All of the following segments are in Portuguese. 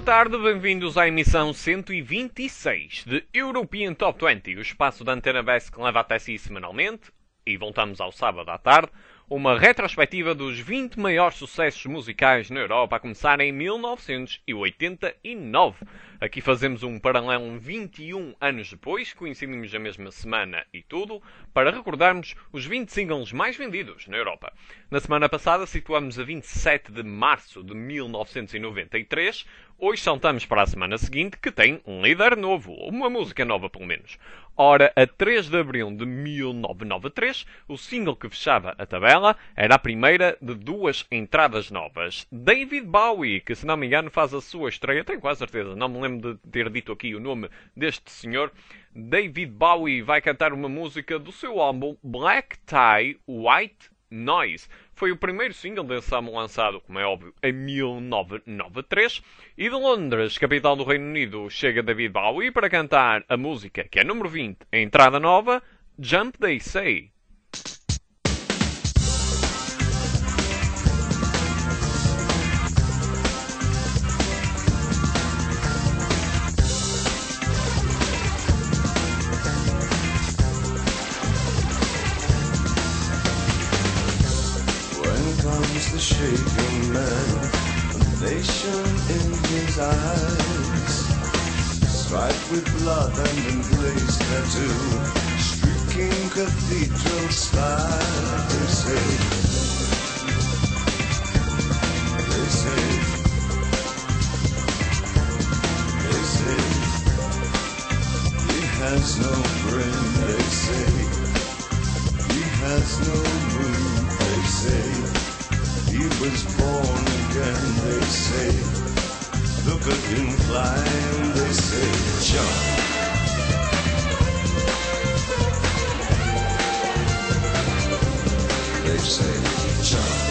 tarde, bem-vindos à emissão 126 de European Top 20, o espaço da Antena BES que leva até si semanalmente, e voltamos ao sábado à tarde, uma retrospectiva dos 20 maiores sucessos musicais na Europa, a começar em 1989. Aqui fazemos um paralelo 21 anos depois, coincidimos a mesma semana e tudo, para recordarmos os 20 singles mais vendidos na Europa. Na semana passada situamos a 27 de março de 1993, hoje saltamos para a semana seguinte, que tem um líder novo, ou uma música nova pelo menos. Ora, a 3 de abril de 1993, o single que fechava a tabela era a primeira de duas entradas novas. David Bowie, que se não me engano faz a sua estreia, tenho quase certeza, não me lembro de ter dito aqui o nome deste senhor. David Bowie vai cantar uma música do seu álbum Black Tie, White Noise. Foi o primeiro single desse álbum lançado, como é óbvio, em 1993. E de Londres, capital do Reino Unido, chega David Bowie para cantar a música, que é número 20, a entrada nova, Jump They Say. The shaking man, a nation in his eyes, striped with blood and emblazed tattoo, streaking cathedral style. They say, he has no brain. They say, he has no moon. They say, he was born again, they say. Look at him climb, they say. Jump. They say, jump.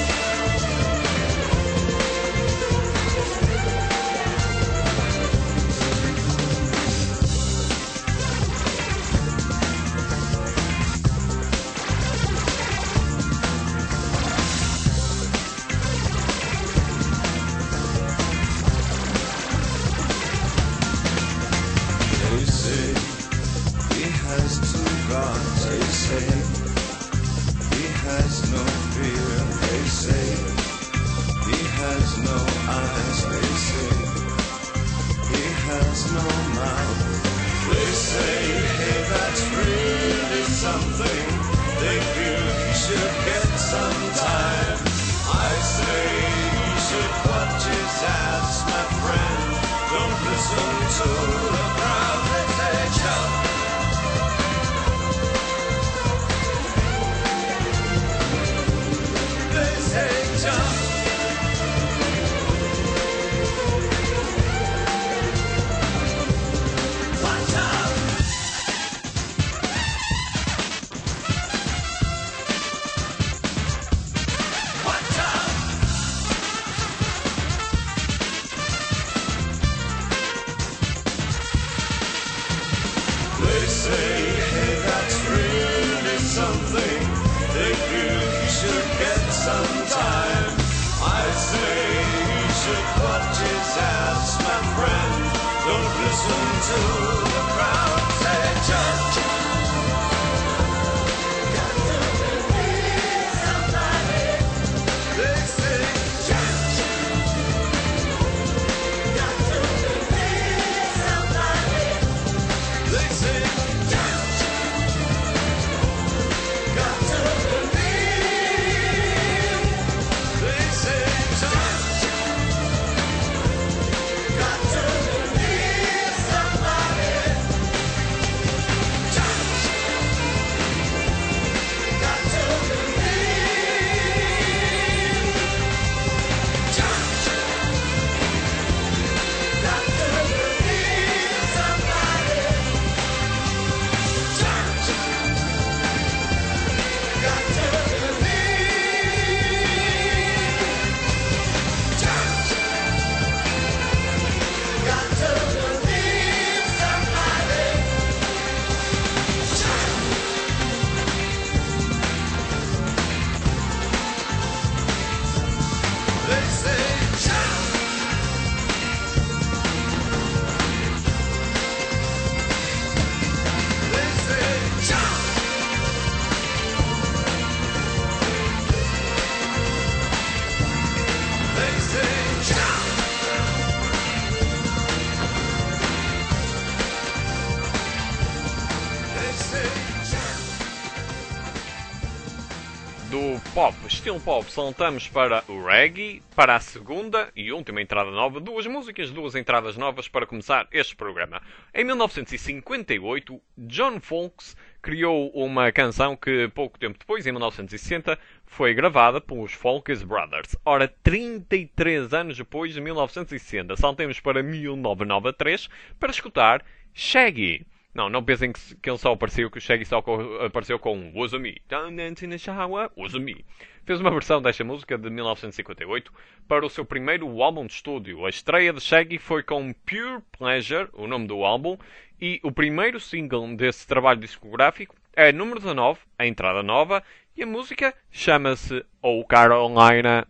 Do pop, estilo pop, saltamos para o reggae, para a segunda e última entrada nova, duas músicas, duas entradas novas para começar este programa. Em 1958, John Folks criou uma canção que pouco tempo depois, em 1960, foi gravada pelos Folks Brothers. Ora, 33 anos depois de 1960, saltemos para 1993 para escutar Shaggy. Não pensem que ele só apareceu, que o Shaggy só apareceu com Was Me. Was Me. Fez uma versão desta música de 1958 para o seu primeiro álbum de estúdio. A estreia de Shaggy foi com Pure Pleasure, o nome do álbum, e o primeiro single desse trabalho discográfico é número 19, a entrada nova, e a música chama-se Oh Carolina.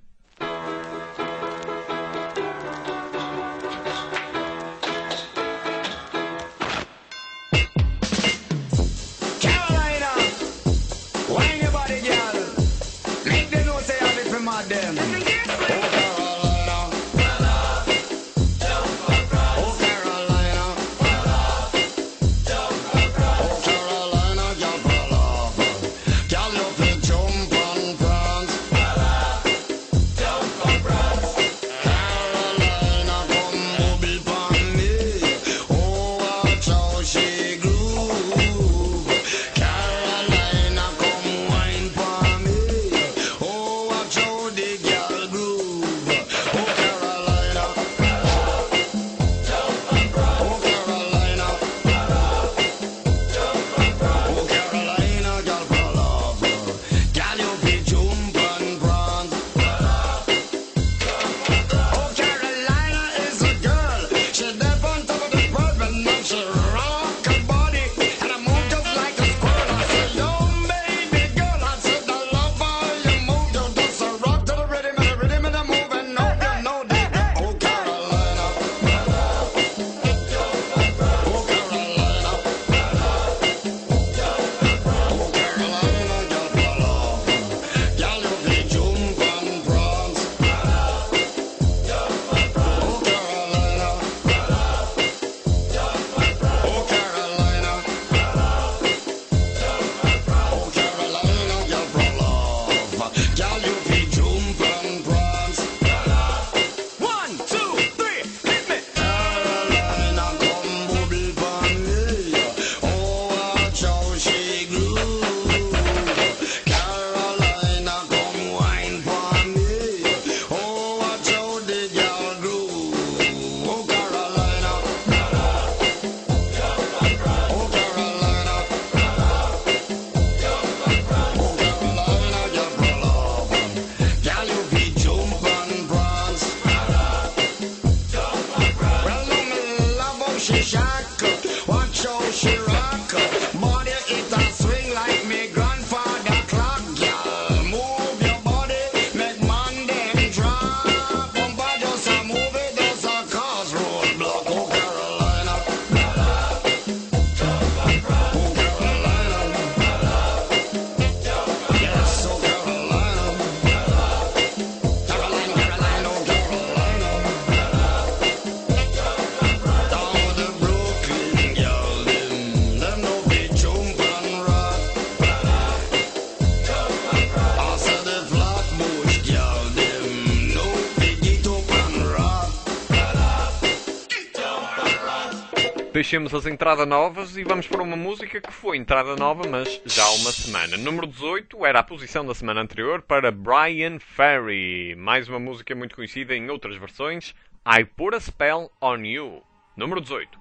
Deixemos as entradas novas e vamos para uma música que foi entrada nova, mas já há uma semana. Número 18 era a posição da semana anterior para Brian Ferry. Mais uma música muito conhecida em outras versões. I Put a Spell on You. Número 18.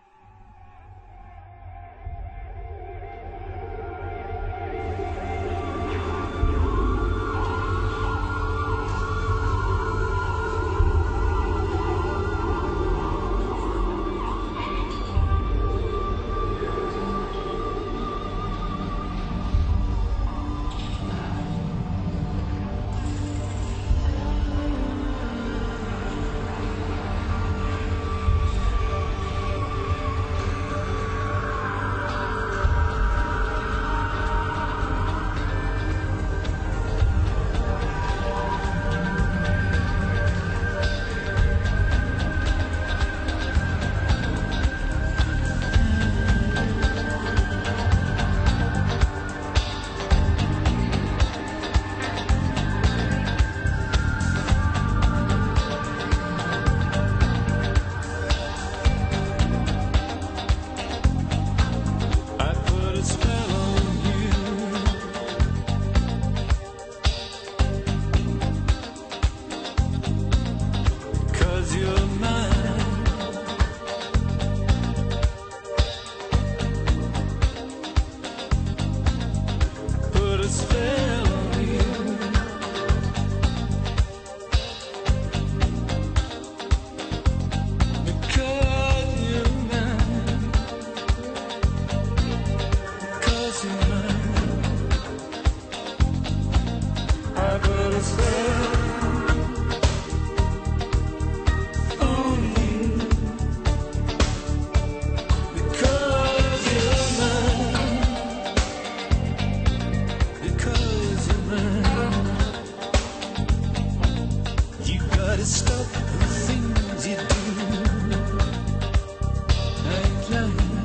a spell on you. Because you're mine. Because you're mine. I put a spell on you. Because you're mine. Because you're mine. You gotta stop the things you do. I ain't lying.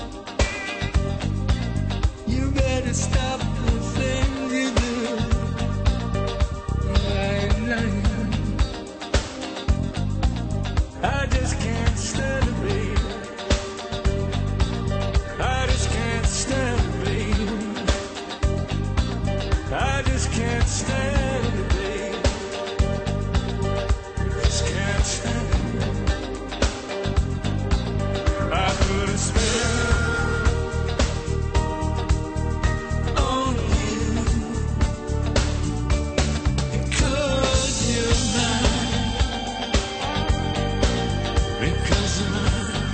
You better stop the things you do. I ain't lying. I just can't stand it, babe. I just can't stand it, babe. I just can't stand it, babe. Just can't stand it. I put a spell on you. Because you're mine. Because you're mine.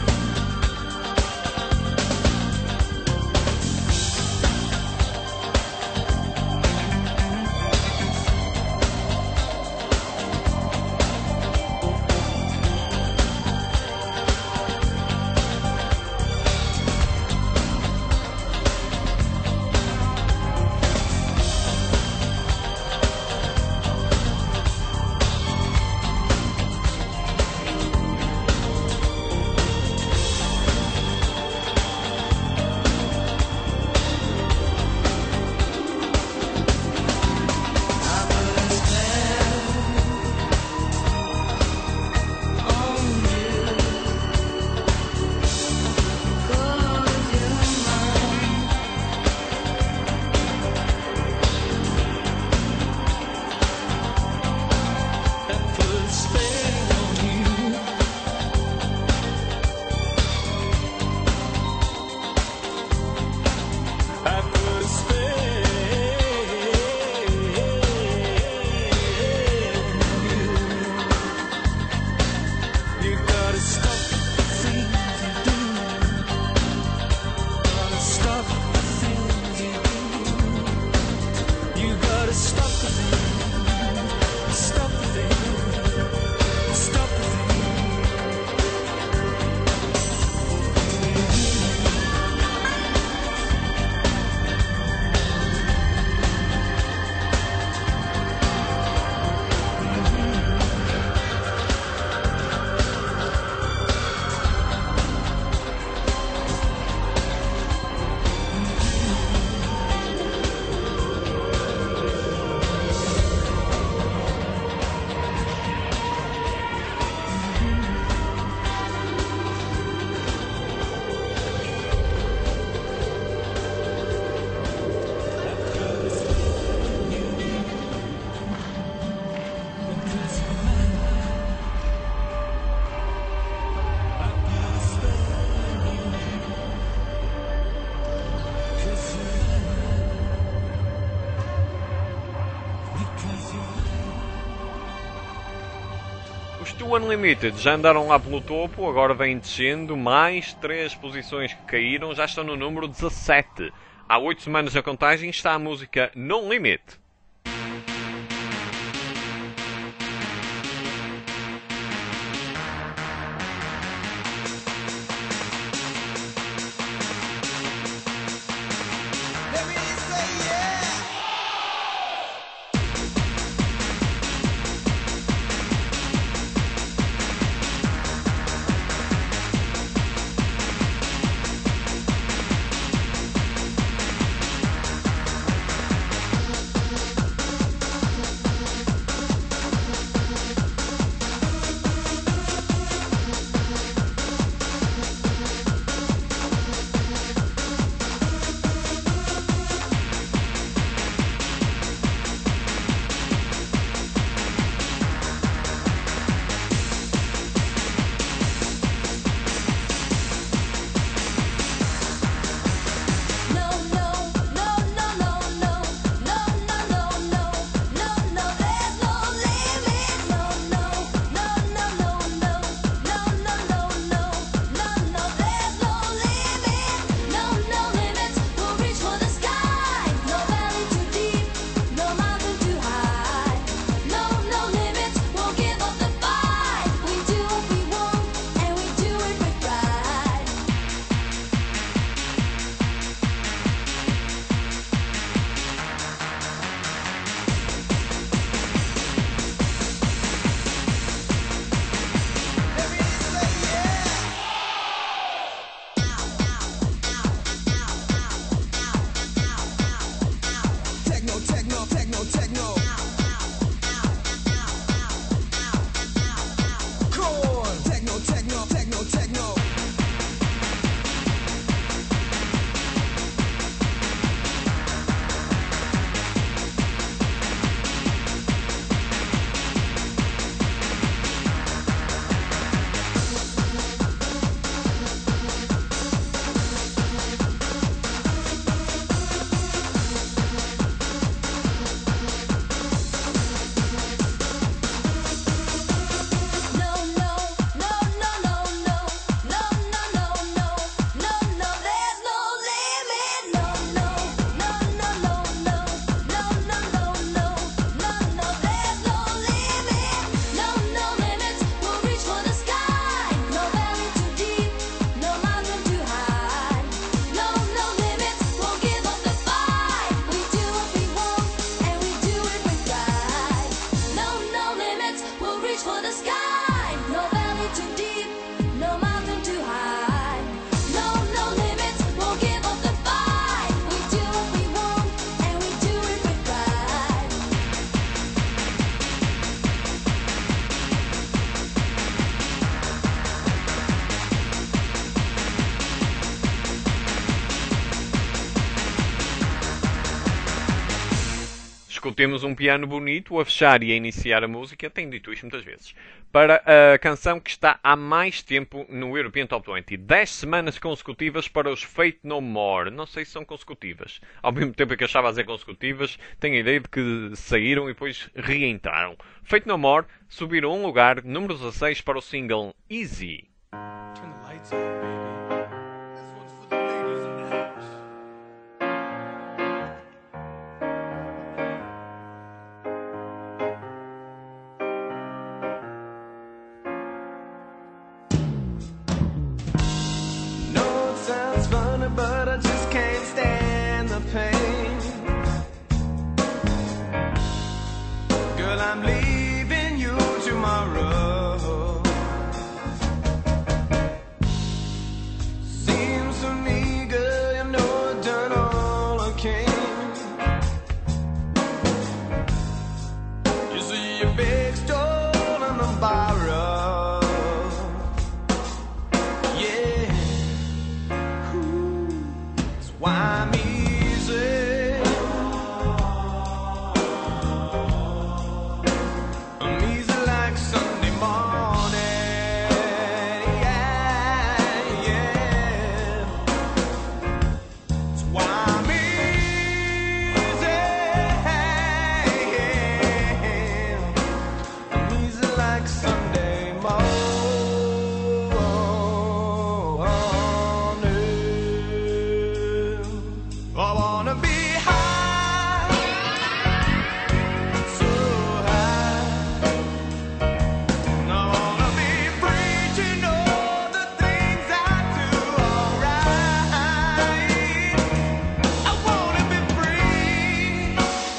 Os Two Unlimited já andaram lá pelo topo, agora vêm descendo, mais 3 posições que caíram, já estão no número 17. Há 8 semanas na contagem está a música No Limit. discutimos um piano bonito a fechar e a iniciar a música, tenho dito isto muitas vezes, para a canção que está há mais tempo no European Top 20. 10 semanas consecutivas para os Faith No More. Não sei se são consecutivas. Ao mesmo tempo que achava a dizer consecutivas, tenho a ideia de que saíram e depois reentraram. Faith No More subiram um lugar, número 16, para o single Easy. Turn the lights on, baby. This one's for the ladies in the house. No, it sounds funny, but I just can't stand the pain. Girl, I'm leaving you tomorrow. Seems to me, girl, you know I've done all I can. You see, you big, stolen, and borrowed. Yeah. Ooh, that's why I'm easy. I'm easy like Sunday morning. Yeah, yeah. That's why I'm easy. I'm easy like Sunday morning. I wanna be high, so high. I wanna be free to know the things I do alright. I wanna be free,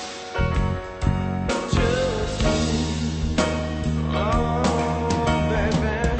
just me. Oh, baby.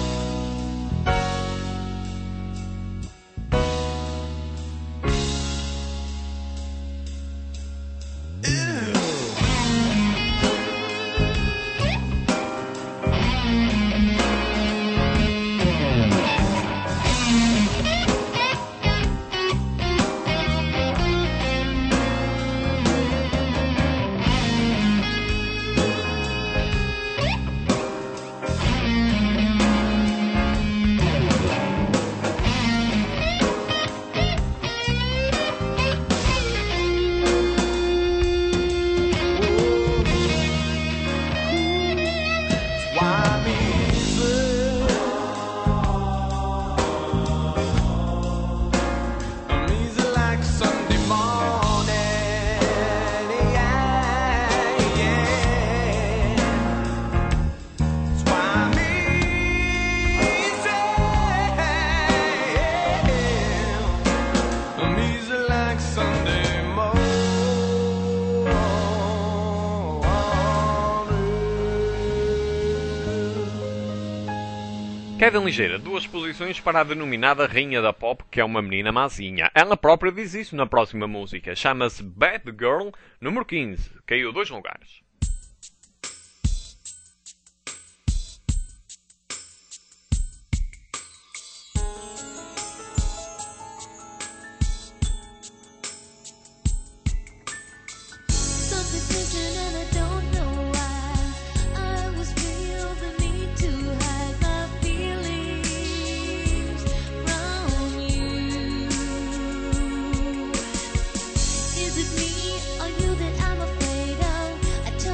Why I'm easy. I'm easy like Sunday morning. Yeah, yeah. That's why I'm easy. I'm easy like Sunday morning. Kevin Ligeira, 2 posições para a denominada Rainha da Pop, que é uma menina mazinha. Ela própria diz isso na próxima música. Chama-se Bad Girl, número 15. Caiu 2 lugares. Something missing and I don't know why. I was feel the need to hide my feelings from you. Is it me or you that I'm afraid of? I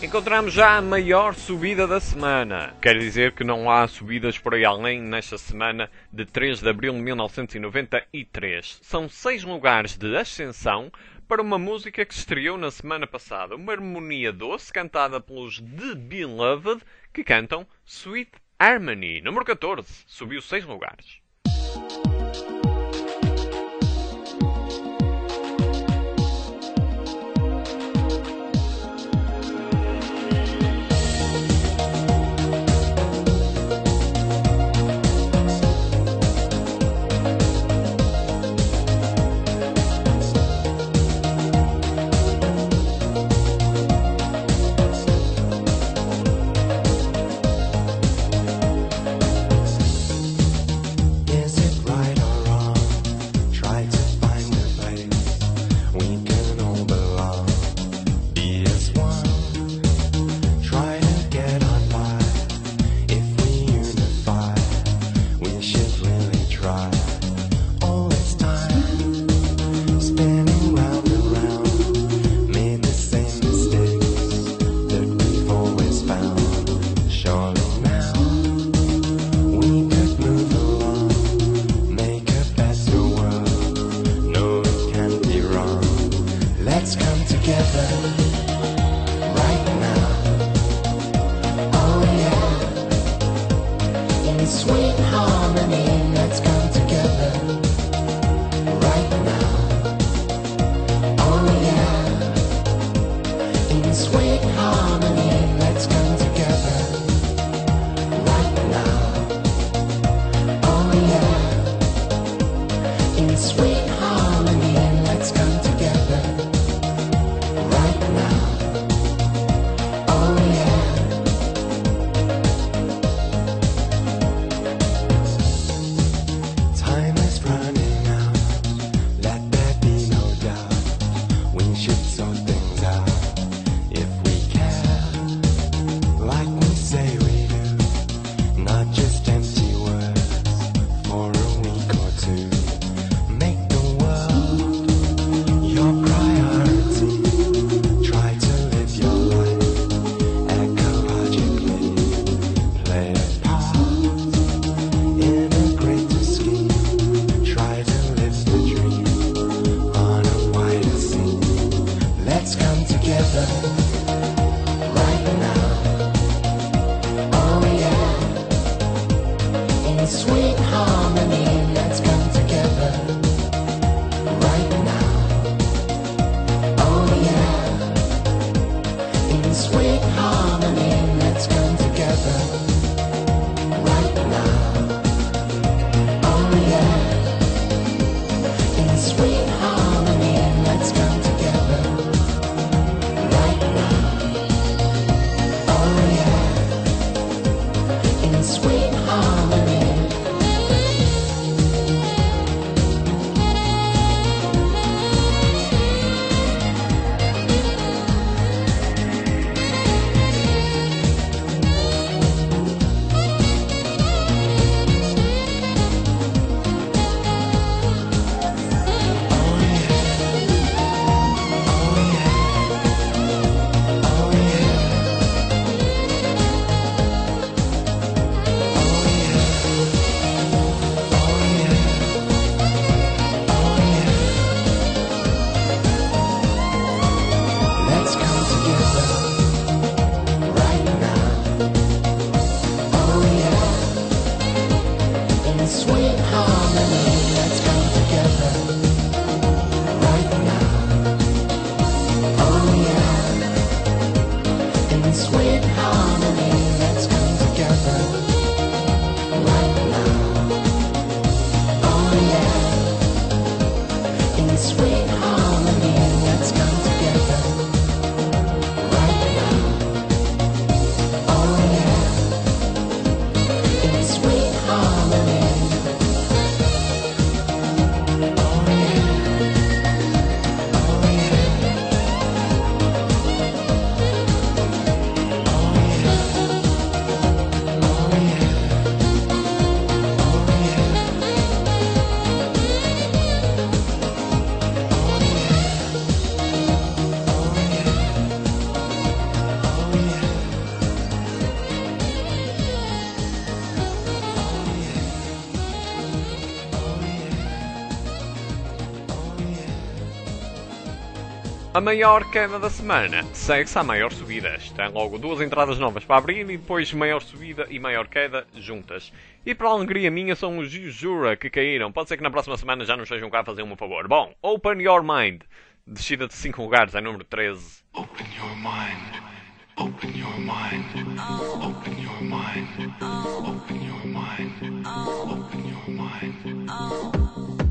Encontramos já a maior subida da semana. Quer dizer que não há subidas por aí além nesta semana de 3 de abril de 1993. São 6 lugares de ascensão para uma música que estreou na semana passada. Uma harmonia doce cantada pelos The Beloved, que cantam Sweet Harmony. Número 14, subiu 6 lugares. Is it right or wrong? Try to find a place we can all belong. Be as one. Try to get on by. If we unify, we should really try. All this time, spinning round and round, made the same mistakes that we've always found. Surely now we could move along, make a better world. No, it can't be wrong. Let's come together right now. Oh yeah, in sweet harmony. Let's come together right now. Oh yeah, in sweet harmony. Let's come together right now. Oh yeah, in sweet harmony. Let's come together right now. Oh yeah. Time is running out. Let there be no doubt. We should sort things out if we care, like we say we do. Not just empty words for a week or two. Make the world your priority. Try to live your life ecologically. Play a part in a greater scheme. Try to live the dream on a wider scene. Let's come together right now. Oh yeah, in sweet harmony. Let's come together right now. Oh yeah, in sweet harmony. Let's come together right now. Oh yeah, in sweet harmony. Let's come together right now. Oh yeah, in sweet harmony. A maior queda da semana segue-se à maior subida. Tem logo duas entradas novas para abrir e depois maior subida e maior queda juntas. E para a alegria minha são os Jura que caíram. Pode ser que na próxima semana já nos estejam cá a fazer um favor. Bom, Open Your Mind. Descida de 5 lugares, é número 13. Open your mind. Open your mind. Open your mind. Open your mind. Open your mind.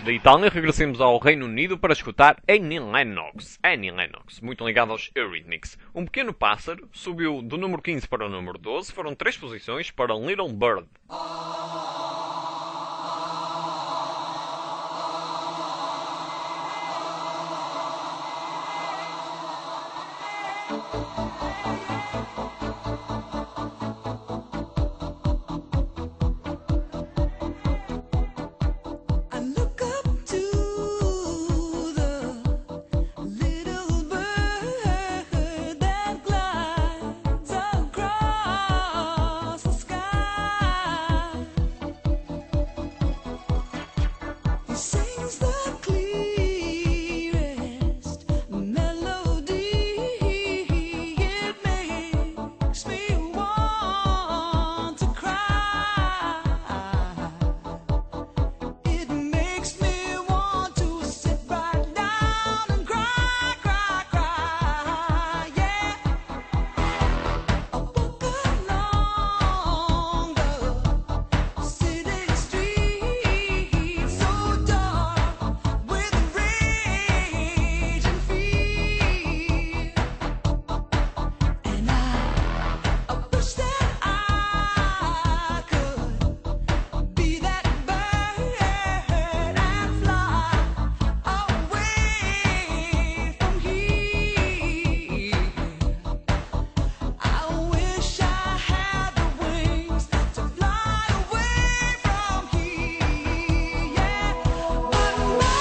Da Itália, regressemos ao Reino Unido para escutar Annie Lennox. Annie Lennox, muito ligado aos Eurythmics. Um pequeno pássaro subiu do número 15 para o número 12, foram 3 posições para Little Bird. I look up to the little bird that glides across the sky. He sings the clearest melody. It makes me want to cry. It makes me want to sit right down and cry, cry, cry, yeah. I walk along the city street so dark with rage and fear, and I wish that I could be that bird and fly away from here. I wish I had the wings to fly away from here, yeah. But my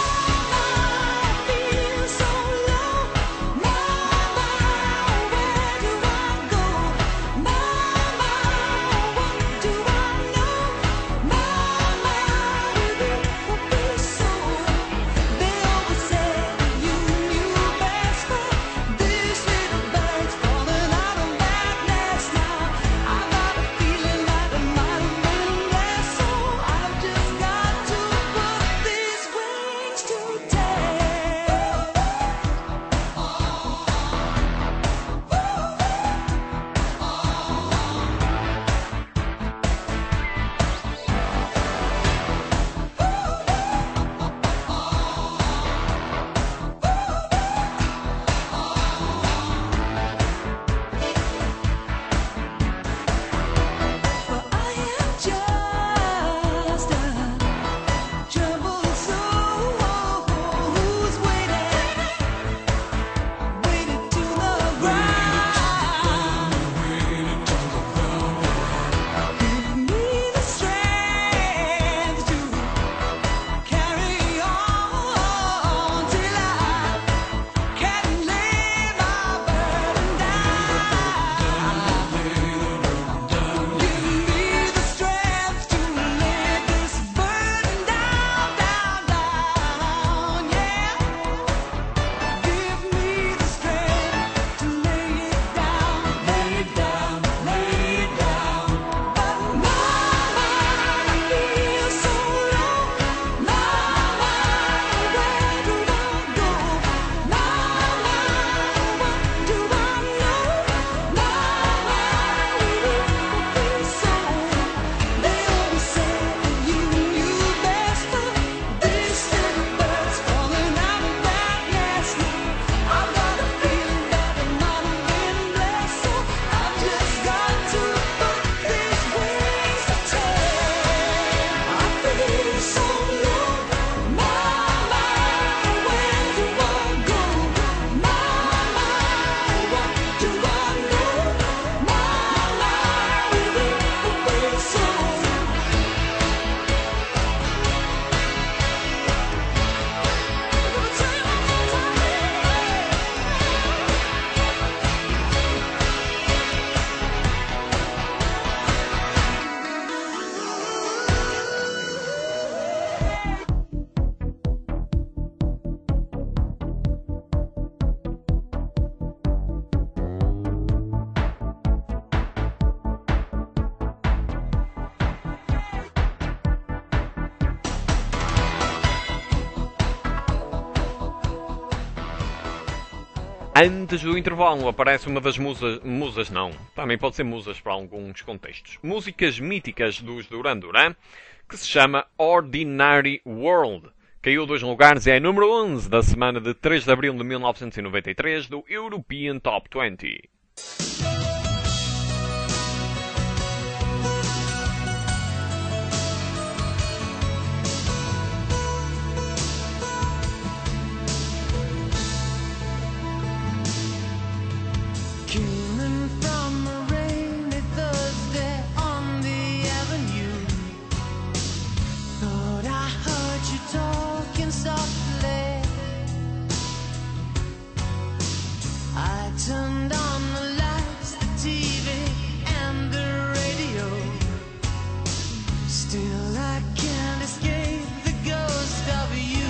feels so low. My, where do I go? My, what do I know? My, will be so. They always said you knew best, but this little bird's falling out of that nest now. I got a feeling that it might have been blessed, so I've just got to put these wings to Well, I am just a troubled soul who's waited to the ground. Give me the strength to carry on till I can lay my burden down. Give me the strength to lay this burden down, down, down, yeah. Give me the strength to lay it down, lay it down, lay it down. But my feels so low. My, where do I go? My, what do I know? My, will be so. They always said that you knew best, but this little bird's falling out of that nest now. I've got a feeling that it might have been blessed, so I've just got to put these wings to take. I feel so low. My, where do I go? My, what do I know? My, will be so. Antes do intervalo aparece uma das musas não, também pode ser musas para alguns contextos, músicas míticas dos Duran Duran, que se chama Ordinary World, Caiu 2 lugares e é número 11 da semana de 3 de abril de 1993 do European Top 20. Came in from a rainy Thursday on the avenue. Thought I heard you talking softly. I turned on the lights, the TV, and the radio. Still I can't escape the ghost of you.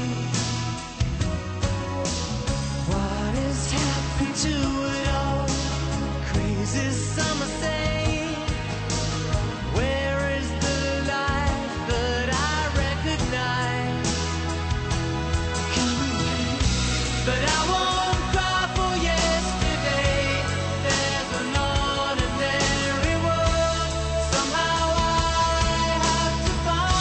What has happened to it all? Crazy summer say, where is the life that I recognize? Come away, but I won't cry for yesterday. There's an ordinary world somehow I have to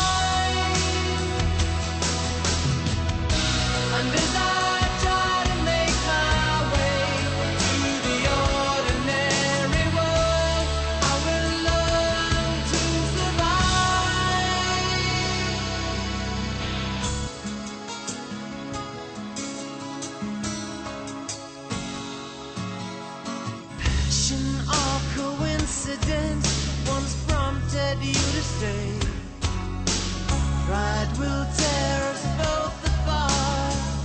find. And as I try to make my way to the ordinary world, I will learn to survive. Passion or coincidence once prompted you to say, pride will tear us both apart.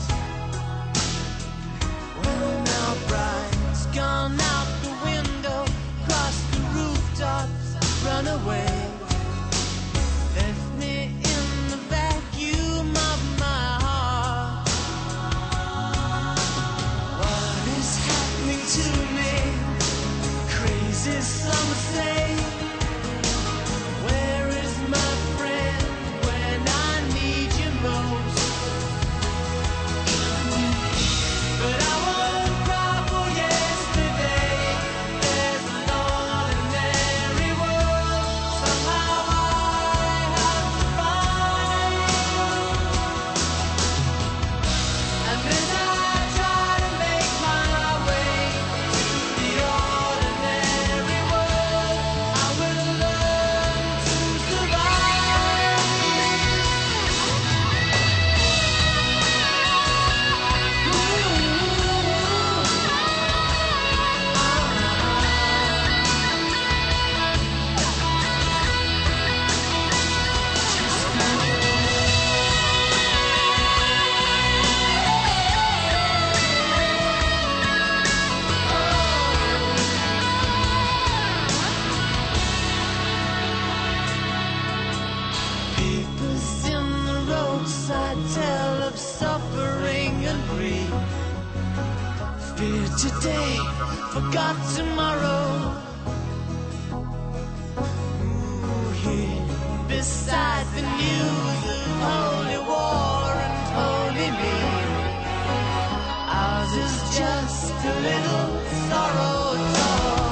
Well, now pride's gone out the window, crossed the rooftops, run away. Left me in the vacuum of my heart. What is happening to me? Crazy some say. Where is my friend when I need you most? But I won't cry for yesterday. There's an ordinary world somehow I have to find. And as I try to make my way to the ordinary world, I will learn to survive. Papers in the roadside tell of suffering and grief. Fear today, forgot tomorrow. Ooh, here beside the news of holy war and holy me, ours is just a little sorrow talk.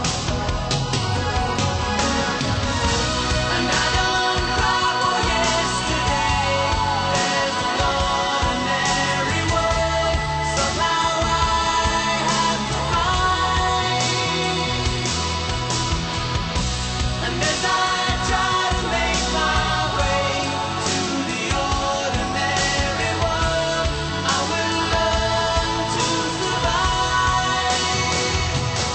And I don't cry for yesterday. There's an ordinary world somehow I have to find. And as I try to make my way to the ordinary world, I will learn to survive.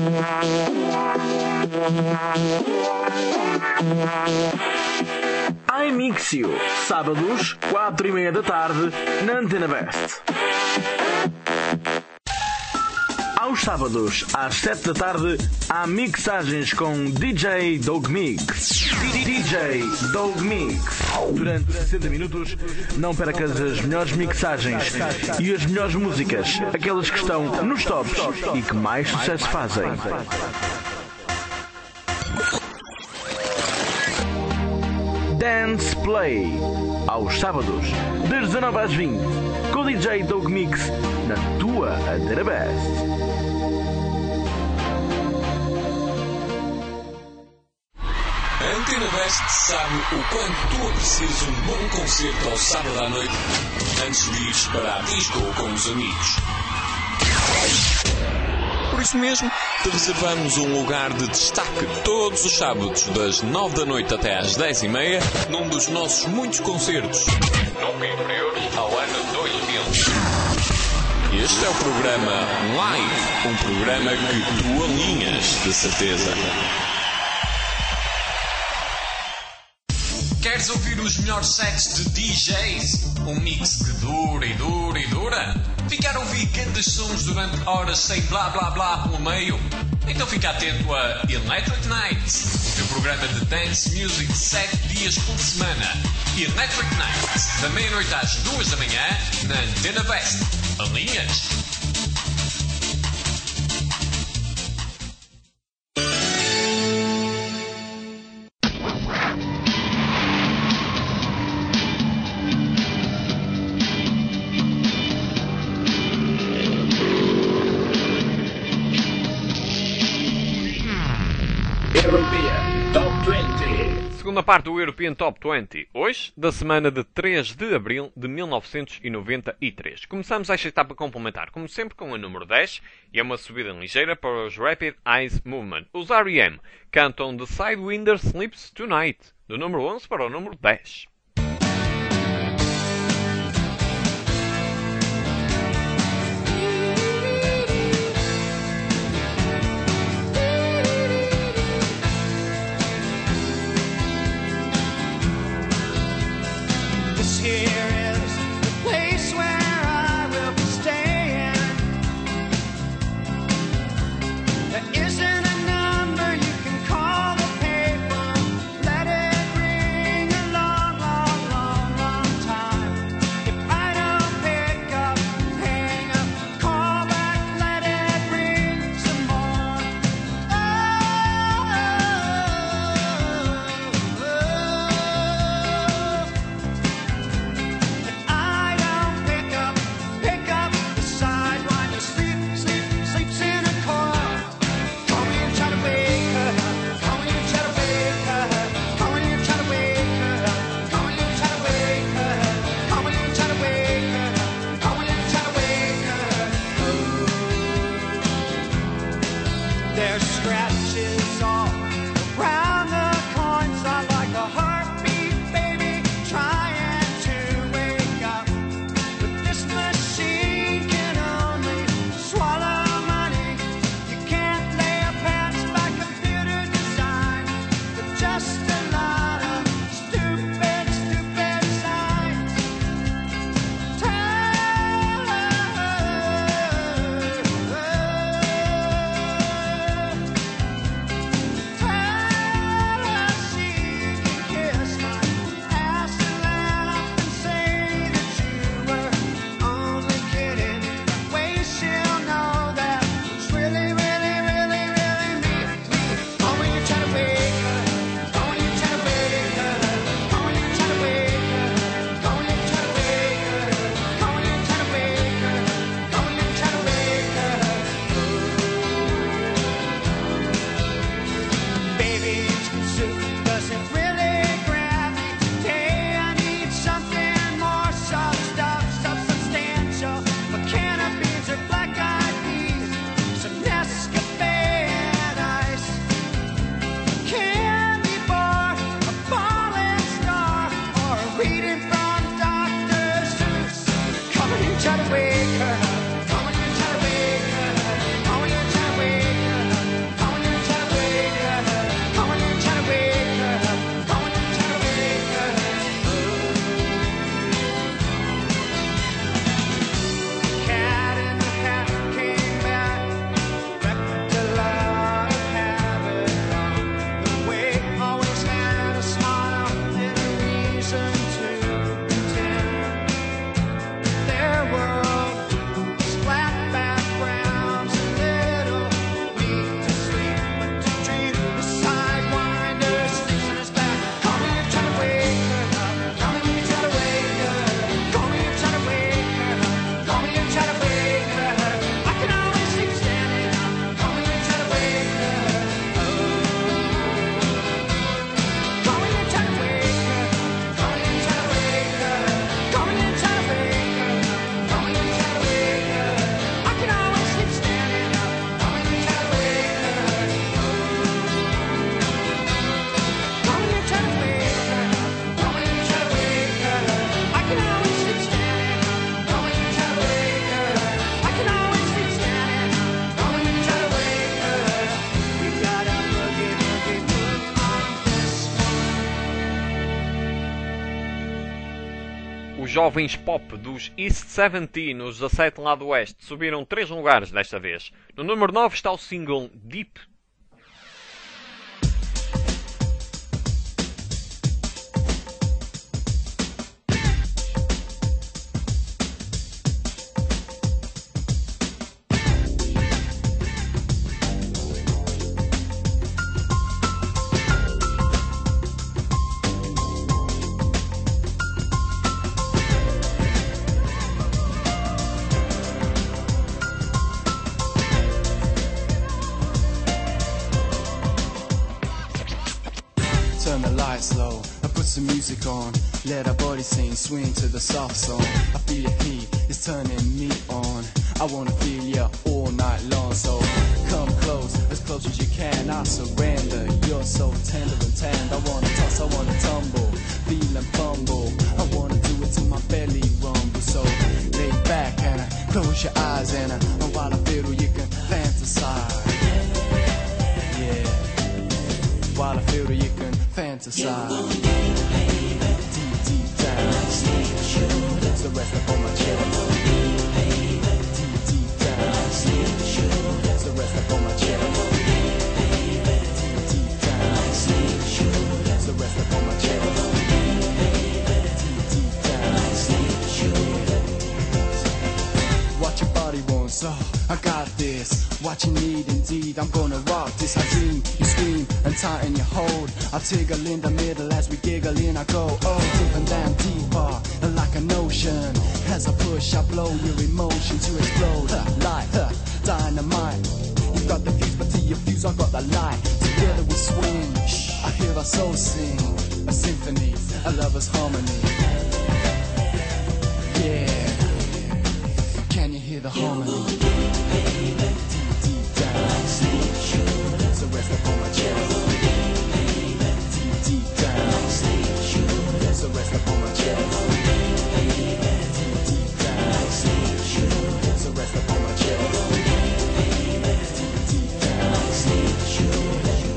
iMixio, sábados, 4:30 da tarde, na Antena Best. Aos sábados, às 7 da tarde, há mixagens com DJ Dog Mix. DJ Dog Mix. Durante 60 minutos, não percas as melhores mixagens e as melhores músicas, aquelas que estão nos tops e que mais sucesso fazem. Dance Play, aos sábados, das 19 às 20, com o DJ Dog Mix, na tua Antena Best. A Antena Best sabe o quanto tu aprecias um bom concerto ao sábado à noite antes de ires para a disco com os amigos. Por isso mesmo, te reservamos um lugar de destaque todos os sábados, das 9 da noite até às 10:30, num dos nossos muitos concertos, nunca inferiores ao ano 2000. Este é o programa Live, um programa que tu alinhas, de certeza. Queres ouvir os melhores sets de DJs? Um mix que dura e dura e dura? Ficar a ouvir grandes sons durante horas sem blá blá blá pelo meio? Então fica atento a Electric Nights, o teu programa de dance music 7 dias por semana. Electric Nights, da meia-noite às 2 da manhã, na Antena Best. Alinhas? Segunda parte do European Top 20, hoje, da semana de 3 de abril de 1993. Começamos esta etapa complementar, como sempre, com a número 10, e é uma subida ligeira para os Rapid Eyes Movement. Os R.E.M. cantam The Sidewinder Sleeps Tonight, do número 11 para o número 10. Here is the place where I will be staying. There isn't a number you can call the paper. Let it ring a long, long, long, long time. If I don't pick up, hang up, call back, let it ring some more. I don't pick up the side while you sleeps in a corner. Call when you try to wake her, call when you try to wake her, call when you try to wake her, call when you try to wake her, call when you try to wake her, call when you try to wake her. There's scratches all around the corners. I like a heartbeat, baby, trying to wake up. But this machine can only swallow money. You can't lay your pants by computer design. But just a lot of stupid, stupid signs. jovens pop dos East 70 nos 17 lado oeste subiram 3 lugares desta vez. No número 9 está o single Deep. Turn the lights low, I put some music on. Let our body sing, swing to the soft song. I feel your heat, it's turning me on. I wanna feel you all night long. So come close as you can. I surrender, you're so tender and tanned. I wanna toss, I wanna tumble, feel and fumble. I wanna do it till my belly rumble. So lay back and close your eyes and while I feel you can fantasize. Yeah. While I feel that you can fantasize. Deep, deep down. The rest up on my chest. Deep, deep down. The rest up on my chest. Deep, deep down. The rest up on my chest. Deep, deep down. What your body wants, oh, I got this. What you need indeed, I'm gonna rock this. I dream, you scream and tighten your hold. I tickle in the middle as we giggle in. I go, oh, deep and down deeper, like an ocean. As I push, I blow your emotion to explode, like dynamite. You got the fuse, but to your fuse, I got the light. Together we swing, I hear our soul sing. A symphony, a lover's harmony. Yeah, can you hear the harmony? The rest up on my chest. Deep, deep down. The rest up on my chest. Deep, deep down. The rest up on my chest. Deep, deep down.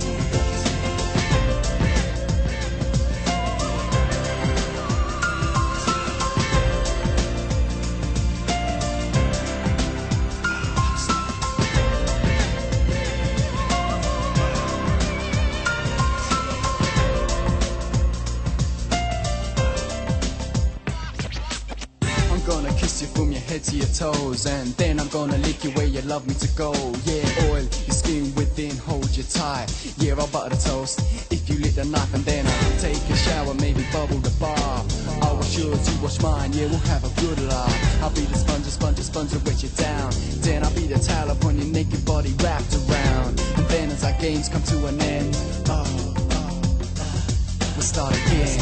From your head to your toes, and then I'm gonna lick you where you love me to go. Yeah, oil your skin within, hold you tight. Yeah, I'll butter the toast if you lick the knife, and then I'll take a shower, maybe bubble the bath. I was sure to wash mine, yeah, we'll have a good laugh. I'll be the sponge to wet you down. Then I'll be the towel upon your naked body wrapped around. And then as our games come to an end, we'll start again.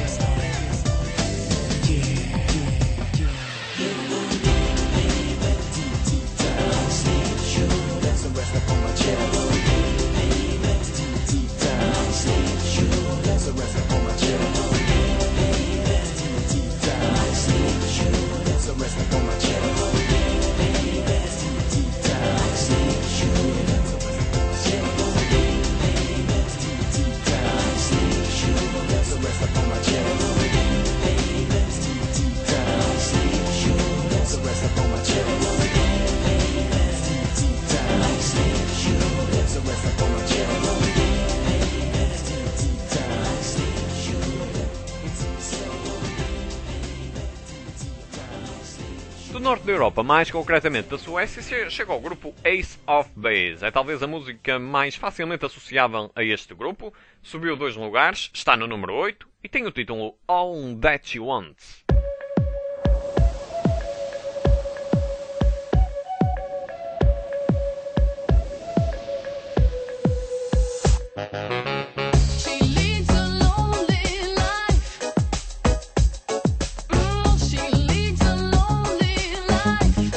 Do norte da Europa, mais concretamente da Suécia, chega ao grupo Ace of Base. É talvez a música mais facilmente associável a este grupo. Subiu 2 lugares, está no número 8 e tem o título All That She Wants. She leads a lonely life. She leads a lonely life.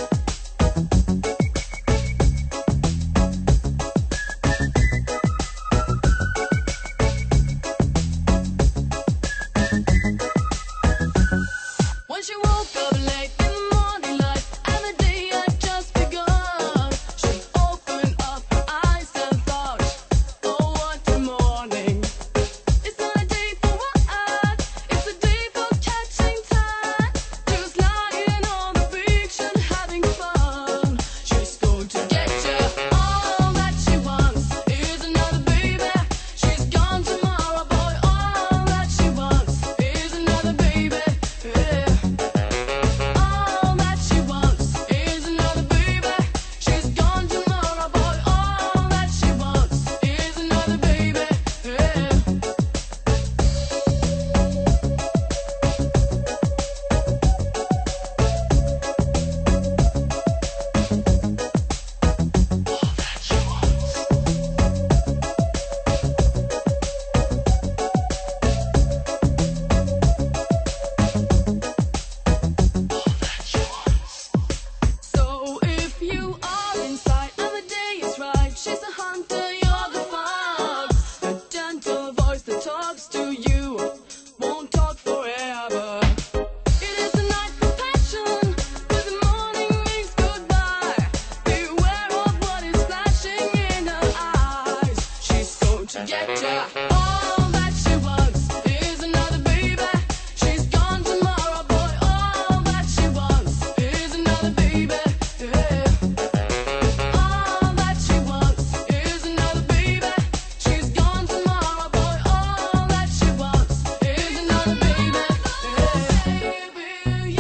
she's a hunter, you're the fox. A gentle voice that talks to you won't talk forever. It is a night of passion, but the morning means goodbye. Beware of what is flashing in her eyes. She's going to get ya. All that she wants is another baby. She's gone tomorrow, boy. All that she wants is another baby. Yeah. All that she wants is another baby. She's gone tomorrow, boy. All that she wants is another baby. Yeah.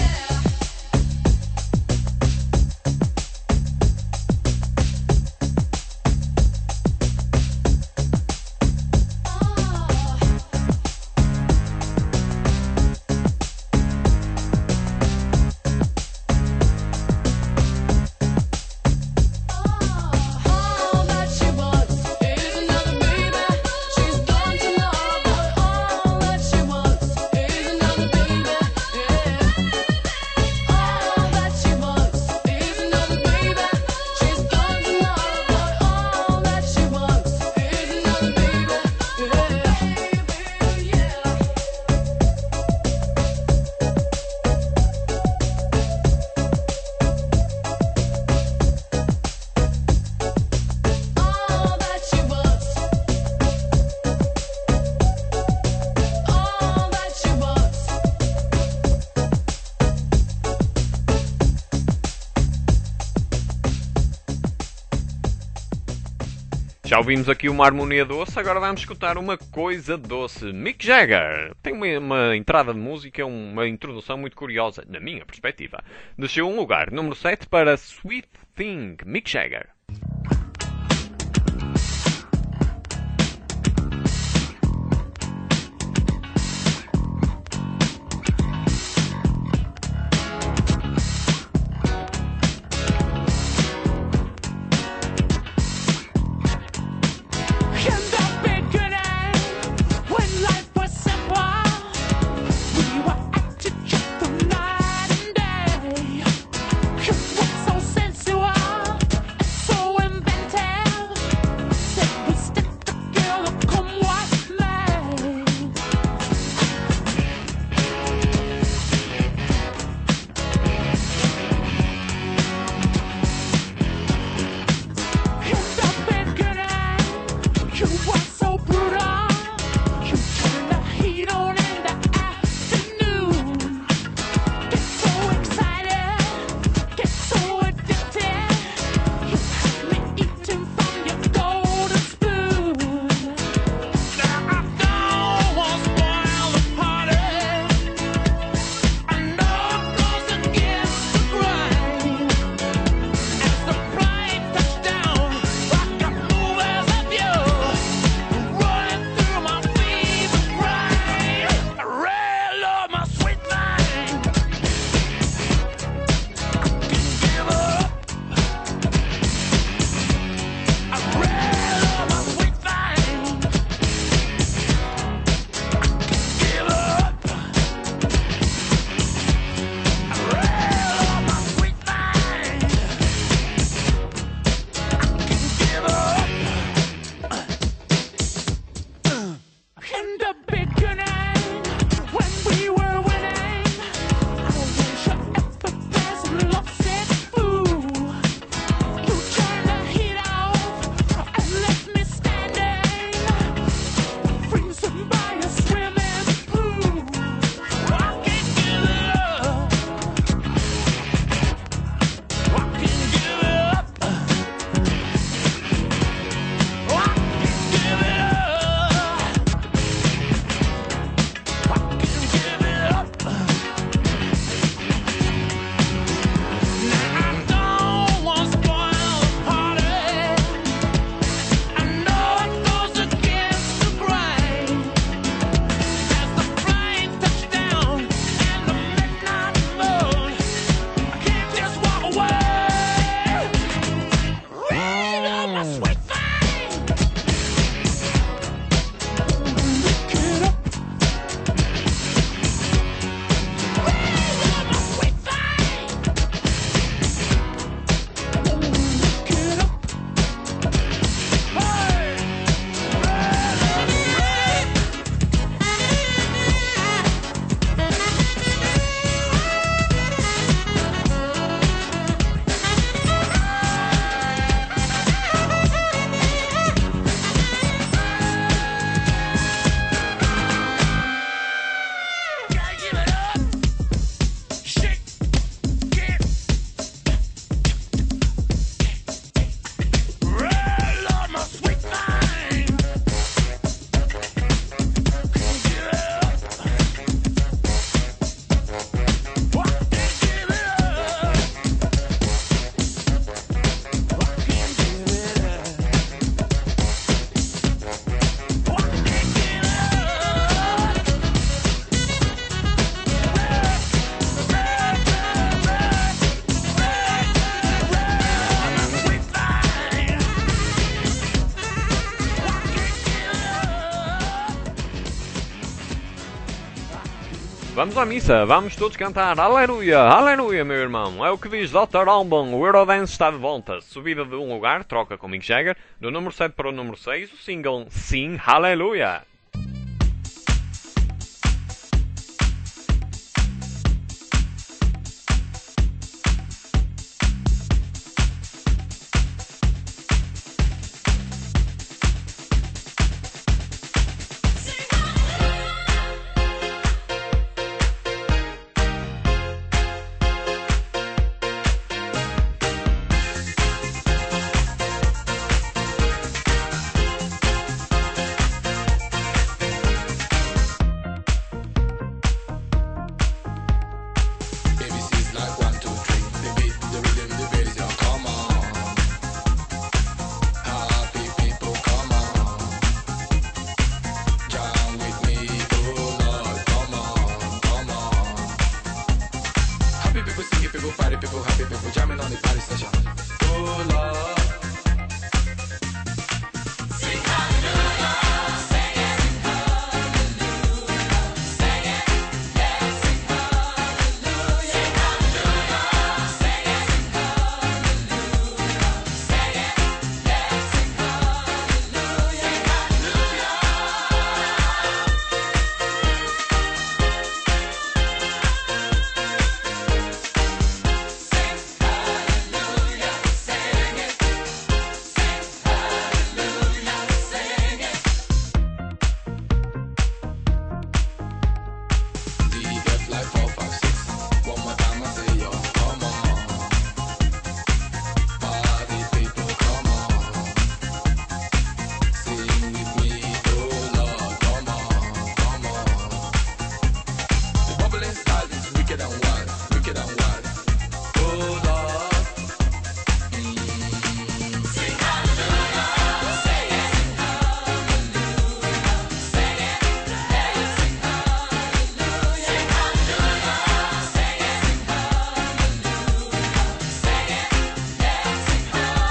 All that she wants is another baby. She's gone tomorrow, boy. All that she wants is another baby. Yeah. All that she wants is another baby. She's gone tomorrow, boy. All that she wants is another baby. Yeah. All that she wants. All that she wants. Já ouvimos aqui uma harmonia doce, agora vamos escutar uma coisa doce. Mick Jagger tem uma entrada de música, uma introdução muito curiosa, na minha perspectiva. Desceu um lugar, número 7, para Sweet Thing, Mick Jagger. In the beginning, when life was simple, we were at each other night and day. It was so sensual, so Vamos à missa, vamos todos cantar Aleluia, Aleluia, meu irmão. É o que diz Dr. Alban, o Eurodance está de volta. Subida de um lugar, troca com Mick Jagger. Do número 7 para o número 6, o single Sing Aleluia. ABC's like 1, 2, 3. The beat, the rhythm, the bass, yo, come on. Happy people, come on. Jam with me, oh Lord, come on, come on. Happy people, singing people, party people, happy people, jamming on the party session. Oh Lord. DF like 4, 5, 6. One more time I say yo, come on. Party people, come on. Sing with me, oh Lord, come on, come on. The bubbling style is wicked and wild, wicked and wild. Oh Lord. Sing hallelujah, sing it, sing hallelujah, sing it, let's sing hallelujah, sing hallelujah, sing it, sing hallelujah, sing it, let's sing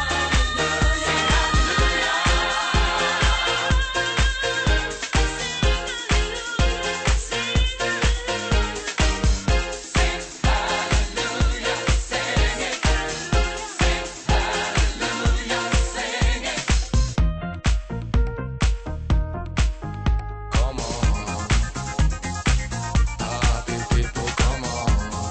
Come on, happy people, come on.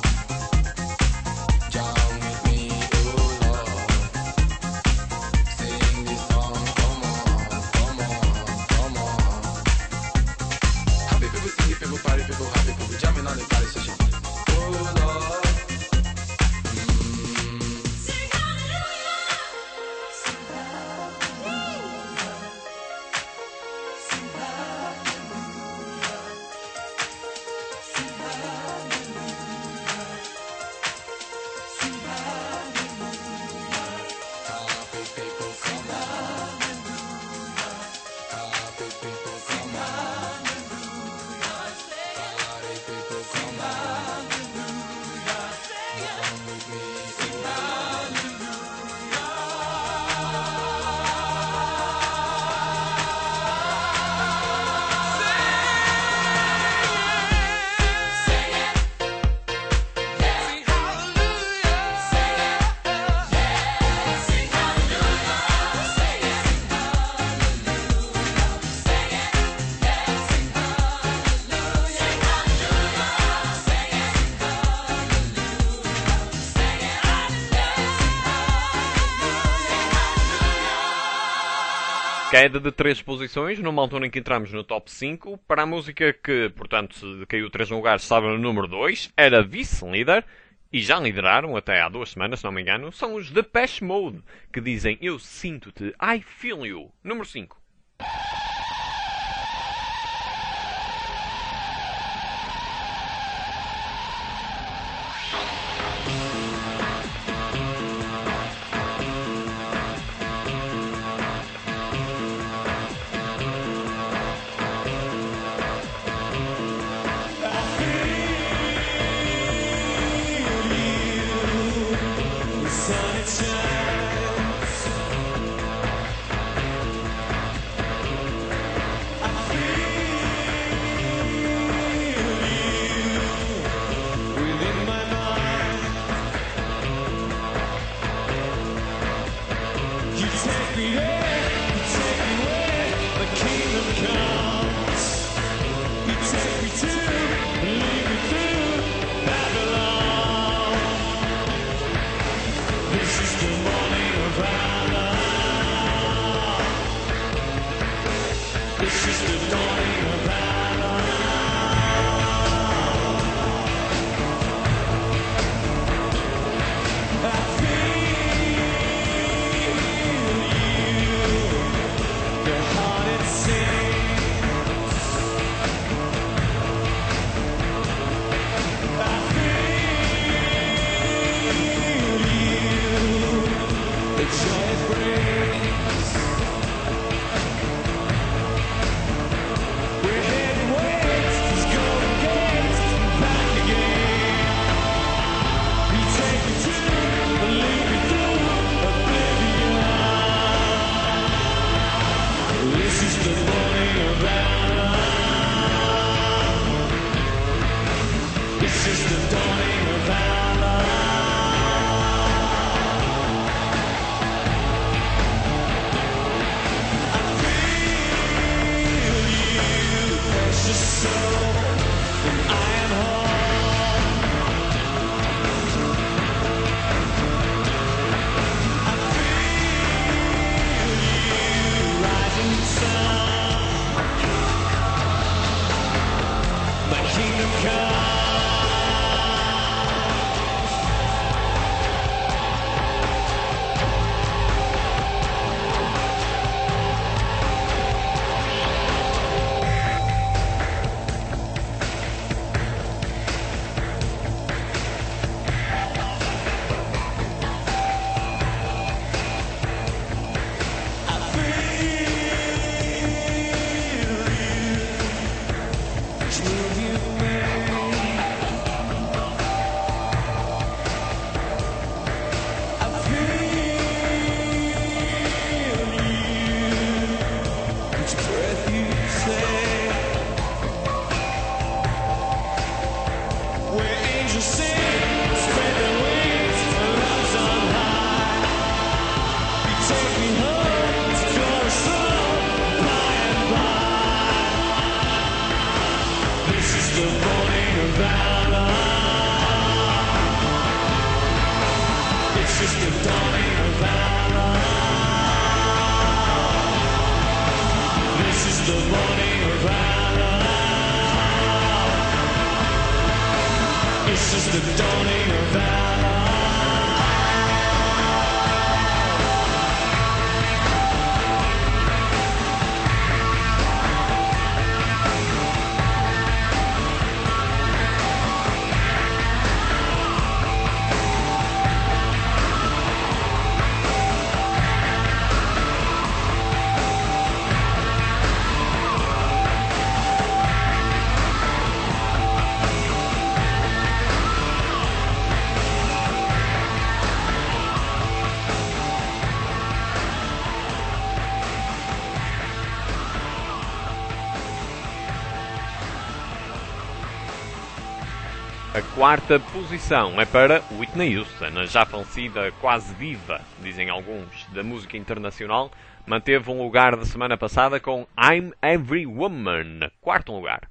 Jam with me, oh Lord. Sing this song, come on, come on, come on. Happy people, singing people, party people, happy people, jamming on the party session. Oh Lord. Happy people, come on. Happy people, come on. Party people, come on. Jam with me, oh Queda de 3 posições, numa altura em que entramos no top 5, para a música que, portanto, caiu 3 lugares, estava no número 2, era vice-líder, e já lideraram até há 2 semanas, se não me engano, são os Depeche Mode, que dizem Eu Sinto-te, I Feel You, número 5. This is the dawning of valor. I feel you, your heart it sings. I feel you, the joy it brings. We're heading west, these golden gates, back again. You take me to, lead me through oblivion. This is the morning of valor. This is the dawning of valor. I feel you, precious soul, and I am home. I feel you, rising sun. My kingdom come. I feel you, smooth you make. I feel you, each breath you take. Where angels sing, spread their wings, love's on high. You take me home to Jerusalem by and by. This is the morning of valor. It's just the dawning of valor. This is the morning of valor. It's just the dawning of valor. A quarta posição é para Whitney Houston, a já falecida quase diva, dizem alguns, da música internacional. Manteve um lugar da semana passada com I'm Every Woman, quarto lugar.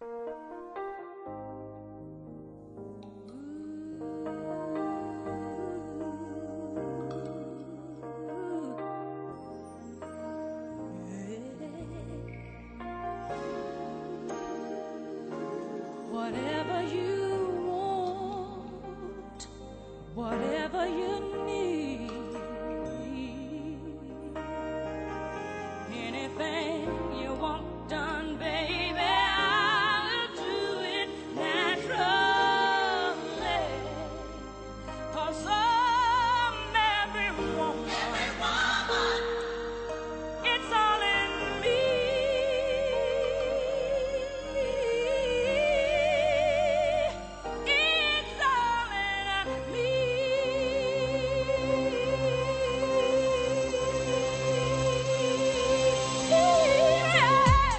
Whatever you want, whatever you need, anything you want done, baby, I'll do it naturally. 'Cause I'm every woman. It's all in me. It's all in me. Yeah.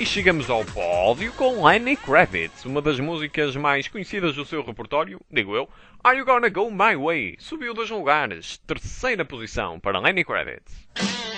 E chegamos ao pódio com Lenny Kravitz, uma das músicas mais conhecidas do seu repertório, digo eu. Are You Gonna Go My Way? Subiu 2 lugares, terceira posição para Lenny Kravitz.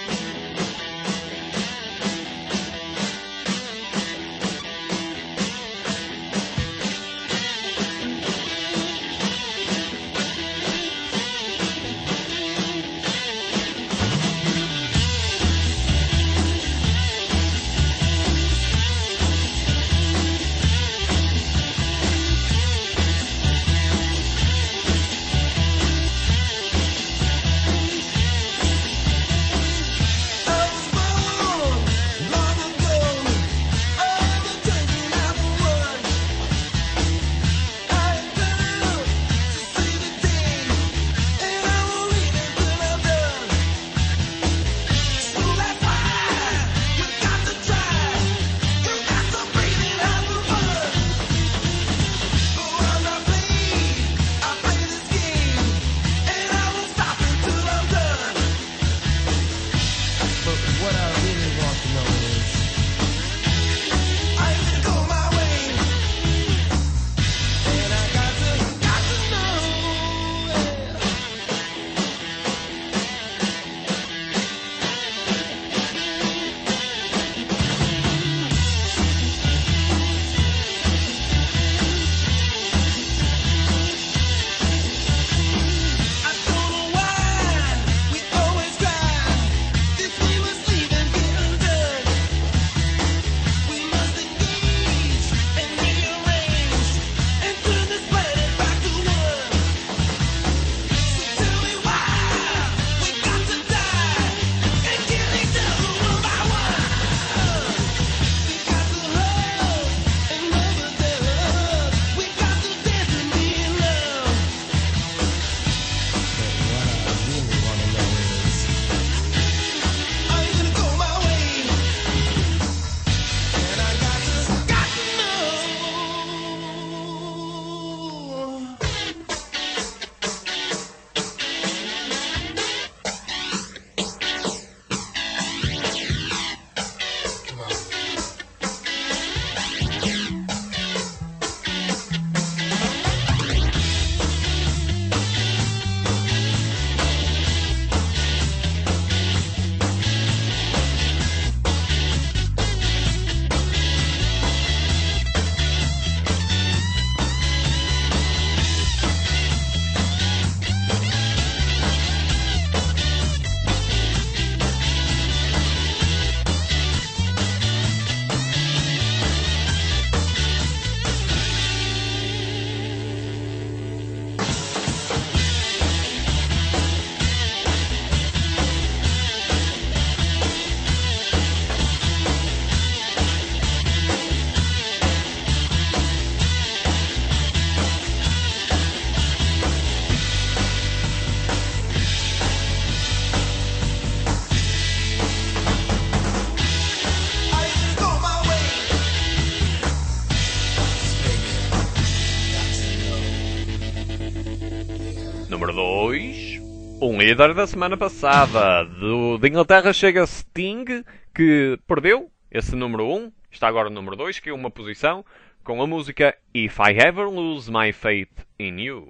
Número 2. Um líder da semana passada. De Inglaterra chega Sting, que perdeu esse número 1. Está agora no número 2, que é uma posição, com a música If I Ever Lose My Faith in You.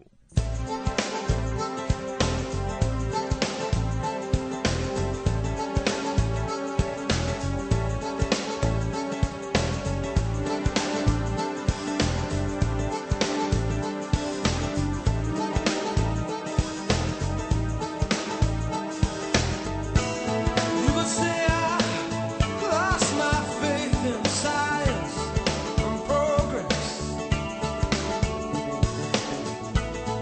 You would say I lost my faith in science and progress.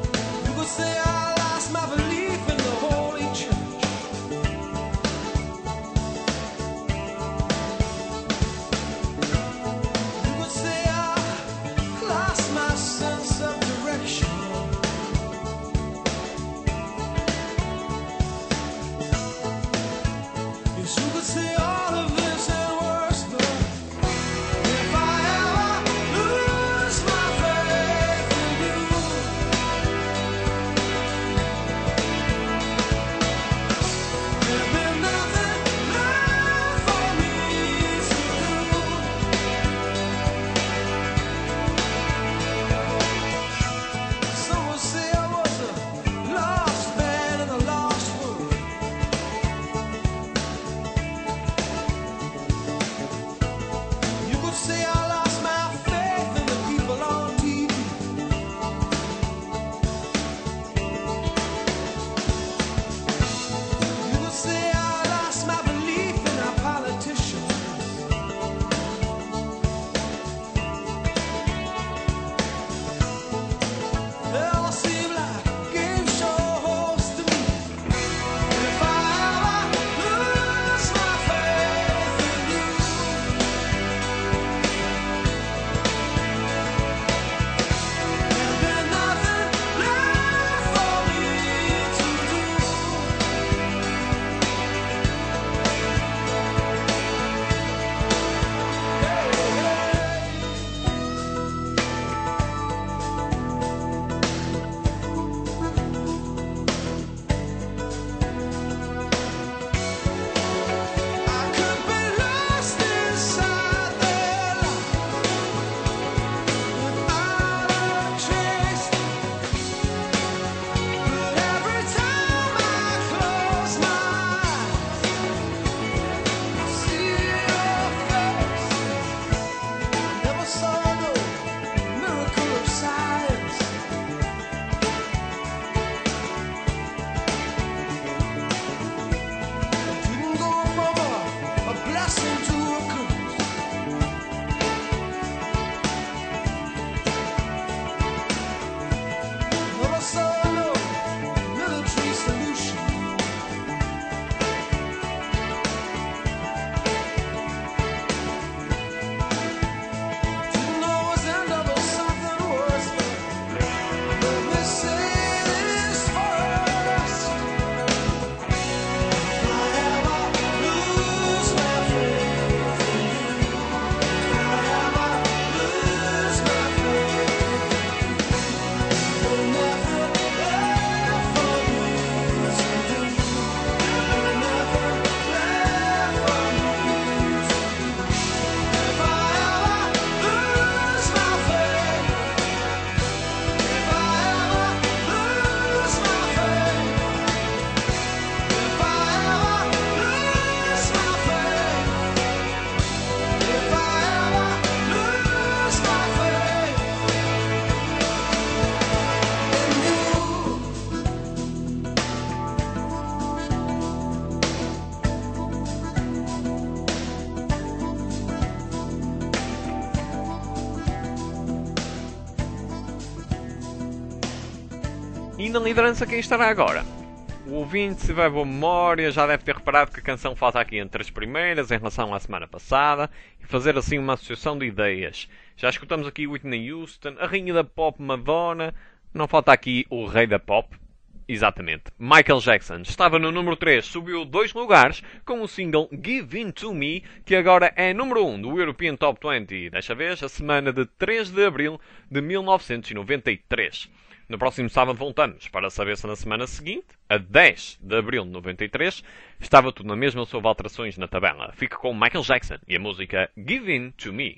E na liderança quem estará agora? O ouvinte, se tiver boa memória, já deve ter reparado que a canção falta aqui entre as primeiras em relação à semana passada e fazer assim uma associação de ideias. Já escutamos aqui Whitney Houston, a rainha da pop Madonna, não falta aqui o rei da pop. Exatamente. Michael Jackson estava no número 3, subiu 2 lugares com o single Give In To Me, que agora é número 1 do European Top 20, desta vez a semana de 3 de abril de 1993. No próximo sábado voltamos para saber se na semana seguinte, a 10 de abril de 93, estava tudo na mesma ou se houve alterações na tabela. Fica com Michael Jackson e a música Give In To Me.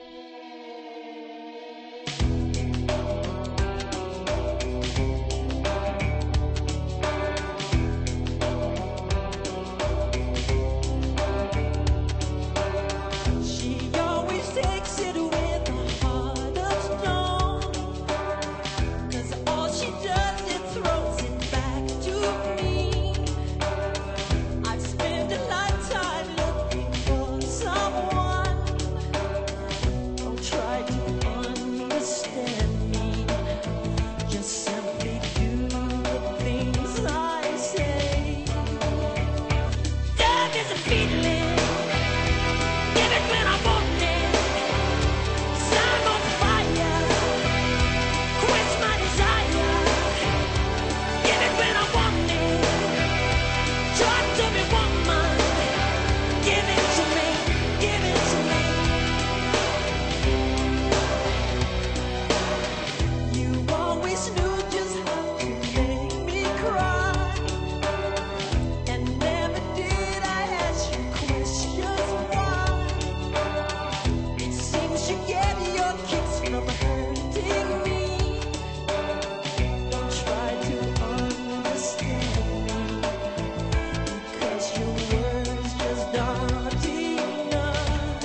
She always takes it with a heart of stone. 'Cause all she does is throws it back to me. I've spent a lifetime looking for someone. Don't try to understand me. Just simply do the things I say. Love is a feeling. Give it when I want it. Sun on fire. Quench my desire. Give it when I want it. Talk to me, woman. Give it to me. Give it to me. You always knew just how to make me cry. And never did I ask you questions why. It seems you get your kicks from hurting me. Don't try to understand me, because your words just aren't enough.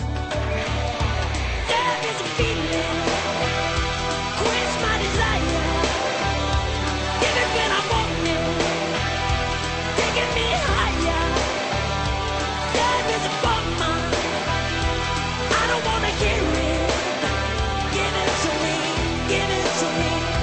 Love is a feeling. Quench my desire. Give it when I want it. Taking me higher. Love is a bummer. I don't wanna hear it. Give it to me. Give it to me.